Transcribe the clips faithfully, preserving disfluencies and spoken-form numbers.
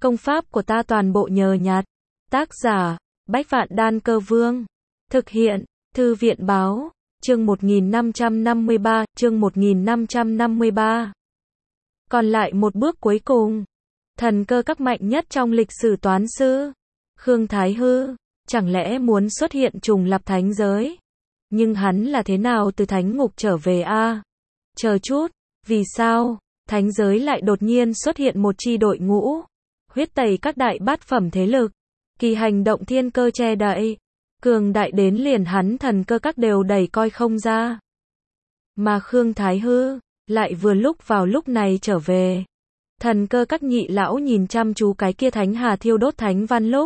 Công pháp của ta toàn bộ nhờ nhặt. Tác giả, Bách Vạn Đan Cơ Vương. Thực hiện, Thư viện Báo. Chương một nghìn năm trăm năm mươi ba, chương một nghìn năm trăm năm mươi ba. Còn lại một bước cuối cùng. Thần cơ các mạnh nhất trong lịch sử toán sư. Khương Thái Hư, chẳng lẽ muốn xuất hiện trùng lập thánh giới? Nhưng hắn là thế nào từ thánh ngục trở về a? À? Chờ chút, vì sao? Thánh giới lại đột nhiên xuất hiện một chi đội ngũ. Huyết tẩy các đại bát phẩm thế lực. Kỳ hành động thiên cơ che đậy. Cường đại đến liền hắn thần cơ các đều đẩy coi không ra. Mà Khương Thái Hư, lại vừa lúc vào lúc này trở về. Thần cơ các nhị lão nhìn chăm chú cái kia thánh hà thiêu đốt thánh văn lúc.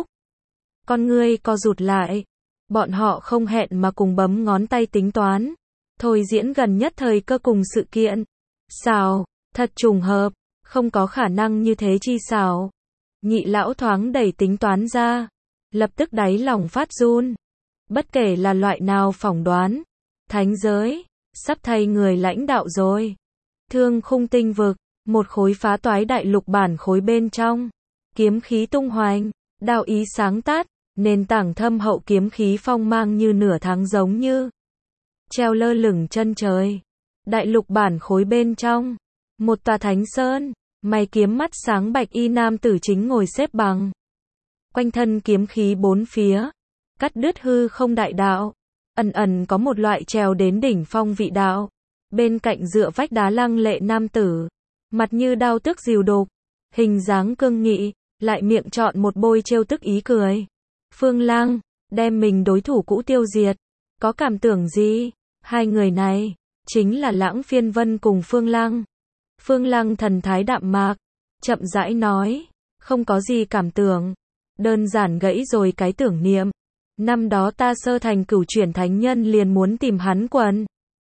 Con ngươi co rụt lại. Bọn họ không hẹn mà cùng bấm ngón tay tính toán. Thôi diễn gần nhất thời cơ cùng sự kiện. Xào, thật trùng hợp, không có khả năng như thế chi xào. Nhị lão thoáng đẩy tính toán ra. Lập tức đáy lòng phát run. Bất kể là loại nào phỏng đoán. Thánh giới, sắp thay người lãnh đạo rồi. Thương khung tinh vực, một khối phá toái đại lục bản khối bên trong. Kiếm khí tung hoành, đạo ý sáng tát, nền tảng thâm hậu kiếm khí phong mang như nửa tháng giống như. Treo lơ lửng chân trời. Đại lục bản khối bên trong. Một tòa thánh sơn, mày kiếm mắt sáng bạch y nam tử chính ngồi xếp bằng. Quanh thân kiếm khí bốn phía. Cắt đứt hư không đại đạo. Ẩn ẩn có một loại trèo đến đỉnh phong vị đạo. Bên cạnh dựa vách đá lăng lệ nam tử. Mặt như đao tức diều đục. Hình dáng cương nghị. Lại miệng chọn một bôi trêu tức ý cười. Phương Lăng, đem mình đối thủ cũ tiêu diệt. Có cảm tưởng gì? Hai người này, chính là Lãng Phiên Vân cùng Phương Lăng. Phương Lăng thần thái đạm mạc. Chậm rãi nói. Không có gì cảm tưởng. Đơn giản gãy rồi cái tưởng niệm. Năm đó ta sơ thành cửu chuyển thánh nhân liền muốn tìm hắn quần.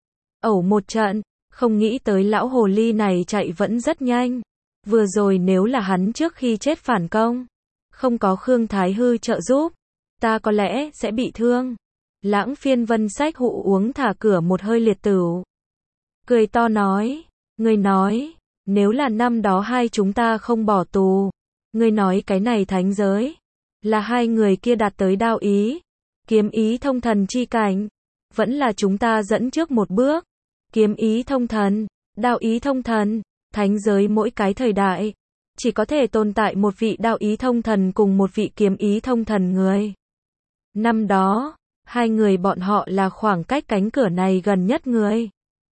Ẩu một trận, không nghĩ tới lão hồ ly này chạy vẫn rất nhanh. Vừa rồi nếu là hắn trước khi chết phản công, không có Khương Thái Hư trợ giúp, ta có lẽ sẽ bị thương. Lãng Phiên Vân xách hũ uống thả cửa một hơi liệt tửu. Cười to nói, ngươi nói, nếu là năm đó hai chúng ta không bỏ tù, ngươi nói cái này thánh giới, là hai người kia đạt tới đao ý, kiếm ý thông thần chi cảnh, vẫn là chúng ta dẫn trước một bước, kiếm ý thông thần, đao ý thông thần, thánh giới mỗi cái thời đại, chỉ có thể tồn tại một vị đao ý thông thần cùng một vị kiếm ý thông thần người. Năm đó, hai người bọn họ là khoảng cách cánh cửa này gần nhất người.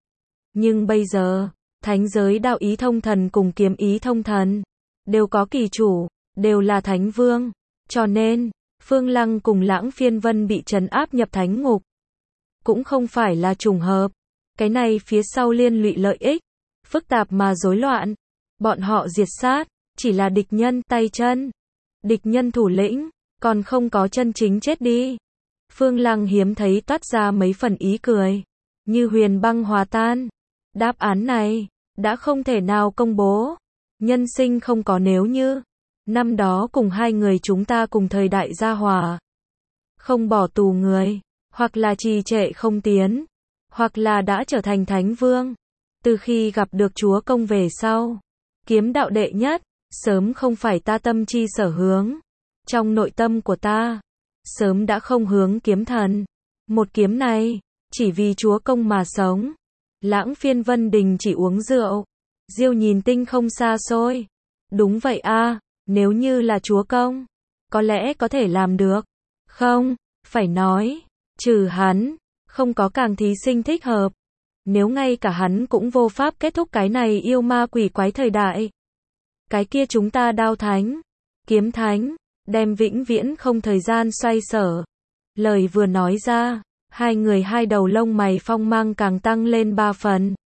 Nhưng bây giờ, thánh giới đao ý thông thần cùng kiếm ý thông thần, đều có kỳ chủ, đều là thánh vương. Cho nên, Phương Lăng cùng Lãng Phiên Vân bị trấn áp nhập thánh ngục. Cũng không phải là trùng hợp. Cái này phía sau liên lụy lợi ích. Phức tạp mà rối loạn. Bọn họ diệt sát, chỉ là địch nhân tay chân. Địch nhân thủ lĩnh, còn không có chân chính chết đi. Phương Lăng hiếm thấy toát ra mấy phần ý cười. Như huyền băng hòa tan. Đáp án này, đã không thể nào công bố. Nhân sinh không có nếu như. Năm đó cùng hai người chúng ta cùng thời đại gia hòa. Không bỏ tù người, hoặc là trì trệ không tiến, hoặc là đã trở thành thánh vương. Từ khi gặp được chúa công về sau, kiếm đạo đệ nhất, sớm không phải ta tâm chi sở hướng. Trong nội tâm của ta, sớm đã không hướng kiếm thần. Một kiếm này, chỉ vì chúa công mà sống. Lãng Phiên Vân đình chỉ uống rượu. Diêu nhìn tinh không xa xôi. Đúng vậy a, nếu như là chúa công, có lẽ có thể làm được. Không, phải nói, trừ hắn, không có càng thí sinh thích hợp. Nếu ngay cả hắn cũng vô pháp kết thúc cái này yêu ma quỷ quái thời đại. Cái kia chúng ta đao thánh, kiếm thánh, đem vĩnh viễn không thời gian xoay sở. Lời vừa nói ra, hai người hai đầu lông mày phong mang càng tăng lên ba phần.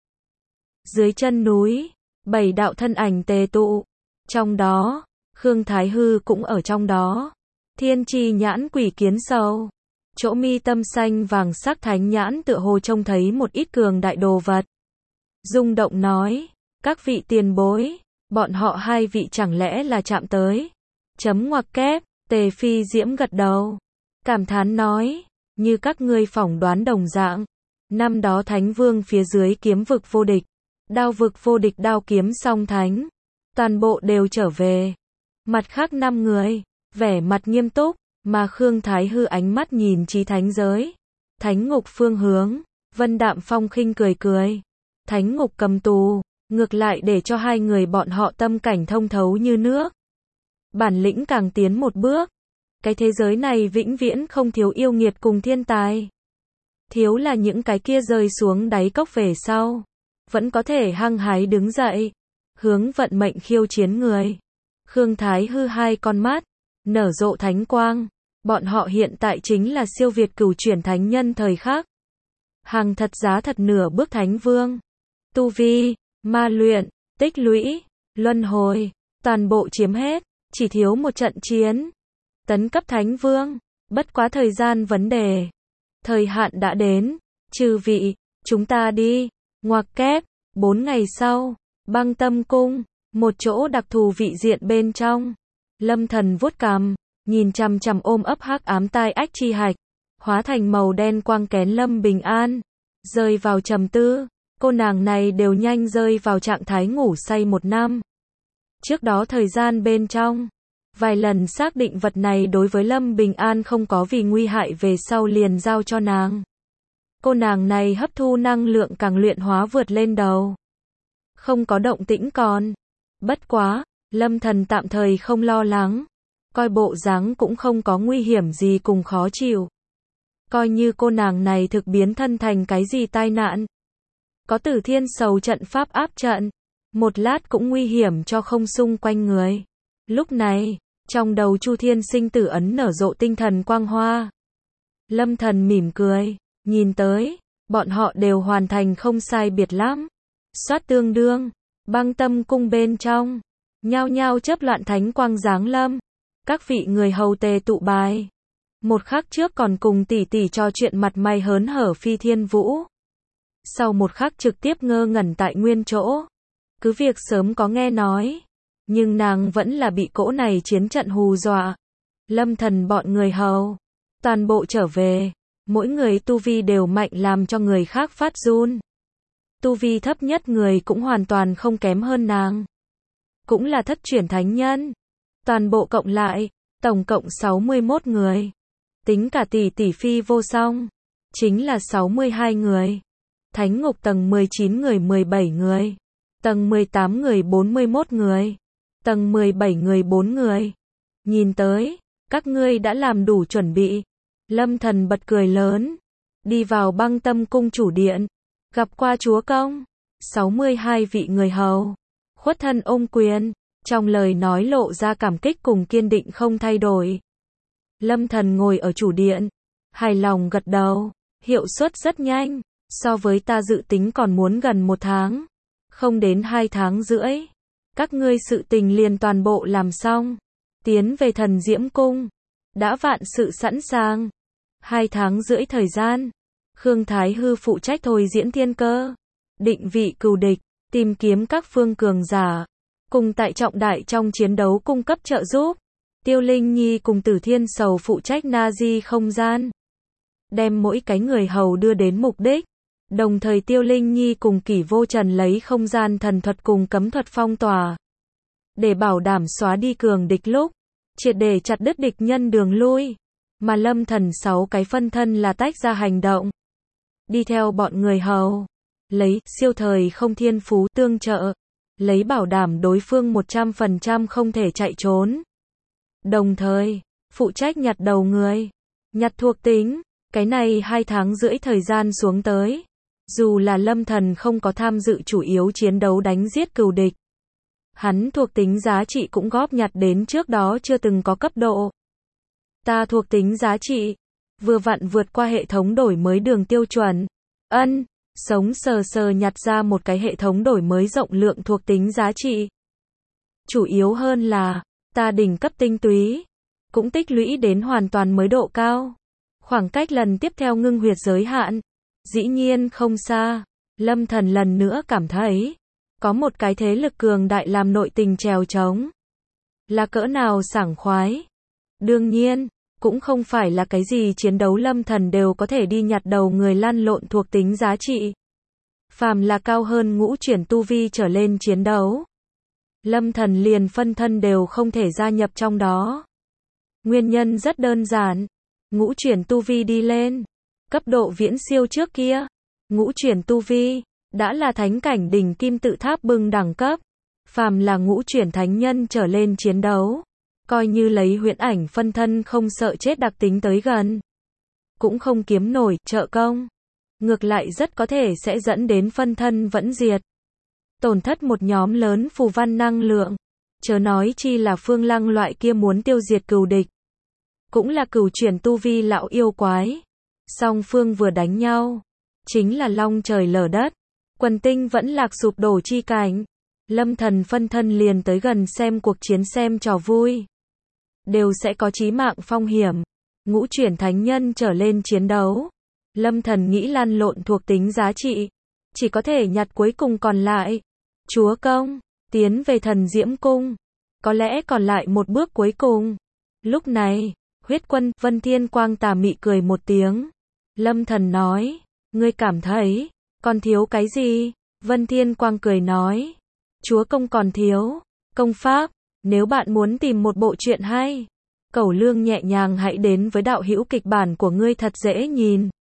Dưới chân núi, bảy đạo thân ảnh tề tụ. Trong đó, Khương Thái Hư cũng ở trong đó. Thiên Chi nhãn quỷ kiến sâu. Chỗ mi tâm xanh vàng sắc thánh nhãn tựa hồ trông thấy một ít cường đại đồ vật. Rung động nói, các vị tiền bối, bọn họ hai vị chẳng lẽ là chạm tới. Chấm ngoặc kép, Tề Phi Diễm gật đầu. Cảm thán nói, như các ngươi phỏng đoán đồng dạng. Năm đó thánh vương phía dưới kiếm vực vô địch. Đao vực vô địch đao kiếm song thánh. Toàn bộ đều trở về. Mặt khác năm người, vẻ mặt nghiêm túc, mà Khương Thái Hư ánh mắt nhìn chí thánh giới. Thánh ngục phương hướng, Vân Đạm Phong khinh cười cười. Thánh ngục cầm tù, ngược lại để cho hai người bọn họ tâm cảnh thông thấu như nước. Bản lĩnh càng tiến một bước. Cái thế giới này vĩnh viễn không thiếu yêu nghiệt cùng thiên tài. Thiếu là những cái kia rơi xuống đáy cốc về sau. Vẫn có thể hăng hái đứng dậy. Hướng vận mệnh khiêu chiến người. Khương Thái Hư hai con mắt, nở rộ thánh quang. Bọn họ hiện tại chính là siêu việt cửu chuyển thánh nhân thời khắc. Hàng thật giá thật nửa bước thánh vương. Tu vi, ma luyện, tích lũy, luân hồi, toàn bộ chiếm hết, chỉ thiếu một trận chiến. Tấn cấp thánh vương, bất quá thời gian vấn đề. Thời hạn đã đến, chư vị, chúng ta đi, ngoặc kép, bốn ngày sau, Băng Tâm Cung, một chỗ đặc thù vị diện bên trong. Lâm Thần vuốt cằm, nhìn chằm chằm ôm ấp hắc ám tai ách chi hạch, hóa thành màu đen quang kén Lâm Bình An, rơi vào trầm tư. Cô nàng này đều nhanh rơi vào trạng thái ngủ say một năm. Trước đó thời gian bên trong, vài lần xác định vật này đối với Lâm Bình An không có vì nguy hại về sau liền giao cho nàng. Cô nàng này hấp thu năng lượng càng luyện hóa vượt lên đầu. Không có động tĩnh còn. Bất quá, Lâm Thần tạm thời không lo lắng. Coi bộ dáng cũng không có nguy hiểm gì cùng khó chịu. Coi như cô nàng này thực biến thân thành cái gì tai nạn. Có Tử Thiên Sầu trận pháp áp trận. Một lát cũng nguy hiểm cho không xung quanh người. Lúc này, trong đầu Chu Thiên sinh tử ấn nở rộ tinh thần quang hoa. Lâm Thần mỉm cười, nhìn tới, bọn họ đều hoàn thành không sai biệt lắm. Soát tương đương, Băng Tâm Cung bên trong, nhao nhao chớp loạn thánh quang giáng lâm. Các vị người hầu tề tụ bài. Một khắc trước còn cùng tỷ tỷ trò chuyện mặt mày hớn hở Phi Thiên Vũ. Sau một khắc trực tiếp ngơ ngẩn tại nguyên chỗ. Cứ việc sớm có nghe nói, nhưng nàng vẫn là bị cỗ này chiến trận hù dọa. Lâm Thần bọn người hầu, toàn bộ trở về, mỗi người tu vi đều mạnh làm cho người khác phát run. Tu vi thấp nhất người cũng hoàn toàn không kém hơn nàng. Cũng là thất chuyển thánh nhân. Toàn bộ cộng lại, tổng cộng sáu mươi mốt người. Tính cả tỷ tỷ Phi Vô Song, chính là sáu mươi hai người. Thánh ngục tầng mười chín người mười bảy người. Tầng mười tám người bốn mươi mốt người. Tầng mười bảy người bốn người. Nhìn tới, các ngươi đã làm đủ chuẩn bị. Lâm Thần bật cười lớn. Đi vào Băng Tâm Cung chủ điện. Gặp qua chúa công. sáu mươi hai vị người hầu. Khuất thân ôm quyền. Trong lời nói lộ ra cảm kích cùng kiên định không thay đổi. Lâm Thần ngồi ở chủ điện. Hài lòng gật đầu. Hiệu suất rất nhanh. So với ta dự tính còn muốn gần một tháng. Không đến hai tháng rưỡi. Các ngươi sự tình liền toàn bộ làm xong. Tiến về Thần Diễm Cung. Đã vạn sự sẵn sàng. Hai tháng rưỡi thời gian. Khương Thái Hư phụ trách thôi diễn thiên cơ. Định vị cừu địch. Tìm kiếm các phương cường giả. Cùng tại trọng đại trong chiến đấu cung cấp trợ giúp. Tiêu Linh Nhi cùng Tử Thiên Sầu phụ trách Nazi không gian. Đem mỗi cái người hầu đưa đến mục đích. Đồng thời Tiêu Linh Nhi cùng Kỷ Vô Trần lấy không gian thần thuật cùng cấm thuật phong tỏa. Để bảo đảm xóa đi cường địch lúc. Triệt để chặt đứt địch nhân đường lui. Mà Lâm Thần sáu cái phân thân là tách ra hành động. Đi theo bọn người hầu. Lấy siêu thời không thiên phú tương trợ. Lấy bảo đảm đối phương một trăm phần trăm không thể chạy trốn. Đồng thời, phụ trách nhặt đầu người. Nhặt thuộc tính. Cái này hai tháng rưỡi thời gian xuống tới. Dù là Lâm Thần không có tham dự chủ yếu chiến đấu đánh giết cừu địch. Hắn thuộc tính giá trị cũng góp nhặt đến trước đó chưa từng có cấp độ. Ta thuộc tính giá trị. Vừa vặn vượt qua hệ thống đổi mới đường tiêu chuẩn. Ân, sống sờ sờ nhặt ra một cái hệ thống đổi mới rộng lượng thuộc tính giá trị. Chủ yếu hơn là, ta đỉnh cấp tinh túy. Cũng tích lũy đến hoàn toàn mới độ cao. Khoảng cách lần tiếp theo ngưng huyệt giới hạn. Dĩ nhiên không xa. Lâm Thần lần nữa cảm thấy. Có một cái thế lực cường đại làm nội tình trèo trống. Là cỡ nào sảng khoái. Đương nhiên, cũng không phải là cái gì chiến đấu Lâm Thần đều có thể đi nhặt đầu người lăn lộn thuộc tính giá trị. Phàm là cao hơn ngũ chuyển tu vi trở lên chiến đấu. Lâm Thần liền phân thân đều không thể gia nhập trong đó. Nguyên nhân rất đơn giản. Ngũ chuyển tu vi đi lên. Cấp độ viễn siêu trước kia. Ngũ chuyển tu vi. Đã là thánh cảnh đỉnh kim tự tháp bừng đẳng cấp. Phàm là ngũ chuyển thánh nhân trở lên chiến đấu. Coi như lấy huyễn ảnh phân thân không sợ chết đặc tính tới gần. Cũng không kiếm nổi trợ công. Ngược lại rất có thể sẽ dẫn đến phân thân vẫn diệt. Tổn thất một nhóm lớn phù văn năng lượng. Chớ nói chi là Phương Lăng loại kia muốn tiêu diệt cừu địch. Cũng là cửu chuyển tu vi lão yêu quái. Song phương vừa đánh nhau. Chính là long trời lở đất. Quần tinh vẫn lạc sụp đổ chi cảnh. Lâm Thần phân thân liền tới gần xem cuộc chiến xem trò vui. Đều sẽ có chí mạng phong hiểm. Ngũ chuyển thánh nhân trở lên chiến đấu. Lâm Thần nghĩ lăn lộn thuộc tính giá trị. Chỉ có thể nhặt cuối cùng còn lại. Chúa công, tiến về thần diễm cung. Có lẽ còn lại một bước cuối cùng. Lúc này, huyết quân, Vân Thiên Quang tà mị cười một tiếng. Lâm Thần nói, ngươi cảm thấy, còn thiếu cái gì? Vân Thiên Quang cười nói, chúa công còn thiếu, công pháp, nếu bạn muốn tìm một bộ truyện hay. Cẩu Lương nhẹ nhàng hãy đến với đạo hữu kịch bản của ngươi thật dễ nhìn.